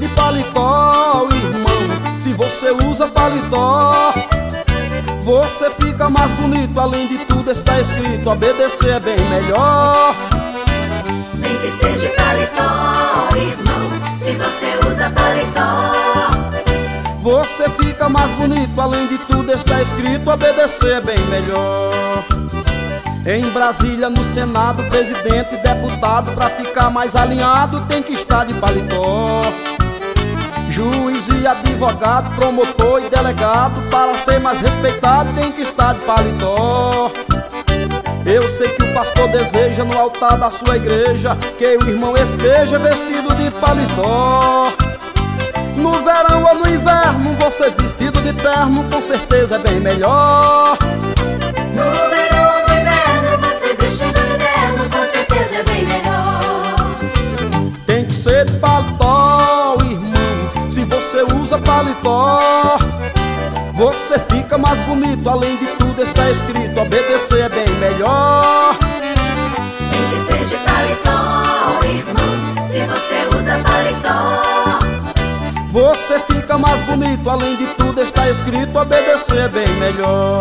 de paletó, irmão. Se você usa paletó, você fica mais bonito. Além de tudo está escrito, obedecer é bem melhor. Tem que ser de paletó, irmão. Se você usa paletó, você fica mais bonito. Além de tudo está escrito, obedecer é bem melhor. Em Brasília, no Senado, presidente e deputado, pra ficar mais alinhado, tem que estar de paletó. Juiz e advogado, promotor e delegado, para ser mais respeitado, tem que estar de paletó. Eu sei que o pastor deseja no altar da sua igreja que o irmão esteja vestido de paletó. No verão ou no inverno, você vestido de terno, com certeza é bem melhor. no verão ou no inverno, você vestido de terno, com certeza é bem melhor. Tem que ser de paletó, irmão. Se você usa paletó, você fica mais bonito. Além de tudo está escrito, obedecer é bem melhor. Tem que ser de paletó, irmão. Se você usa paletó, você fica mais bonito. Além de tudo está escrito, obedecer é bem melhor.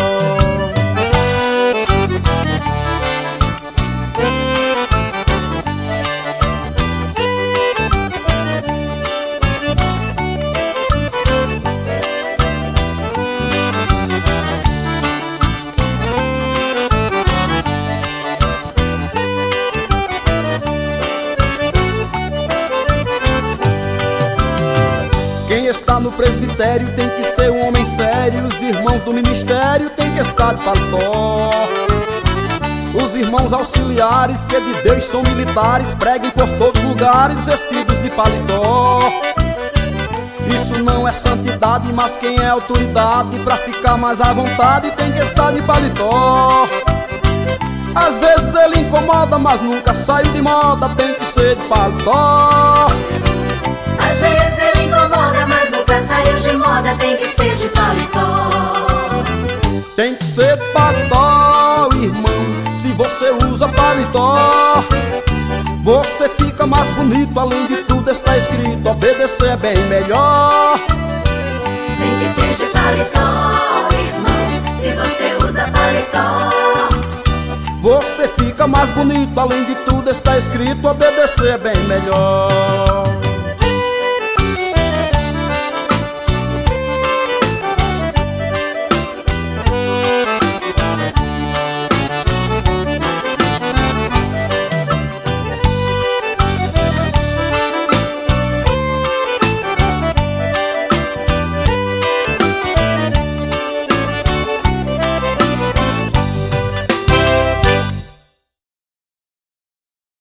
Quem está no presbitério tem que ser um homem sério. Os irmãos do ministério tem que estar de paletó. Os irmãos auxiliares que de Deus são militares, preguem por todos os lugares vestidos de paletó. Isso não é santidade, mas quem é autoridade, pra ficar mais à vontade, tem que estar de paletó. Às vezes ele incomoda, mas nunca saiu de moda, tem que ser de paletó. às vezes ele incomoda, mas nunca saiu de moda, tem que ser de paletó. Tem que ser de paletó, irmão. Se você usa paletó, você fica mais bonito. Além de tudo está escrito, obedecer é bem melhor. Tem que ser de paletó, irmão. Se você usa paletó, você fica mais bonito. Além de tudo está escrito, obedecer é bem melhor.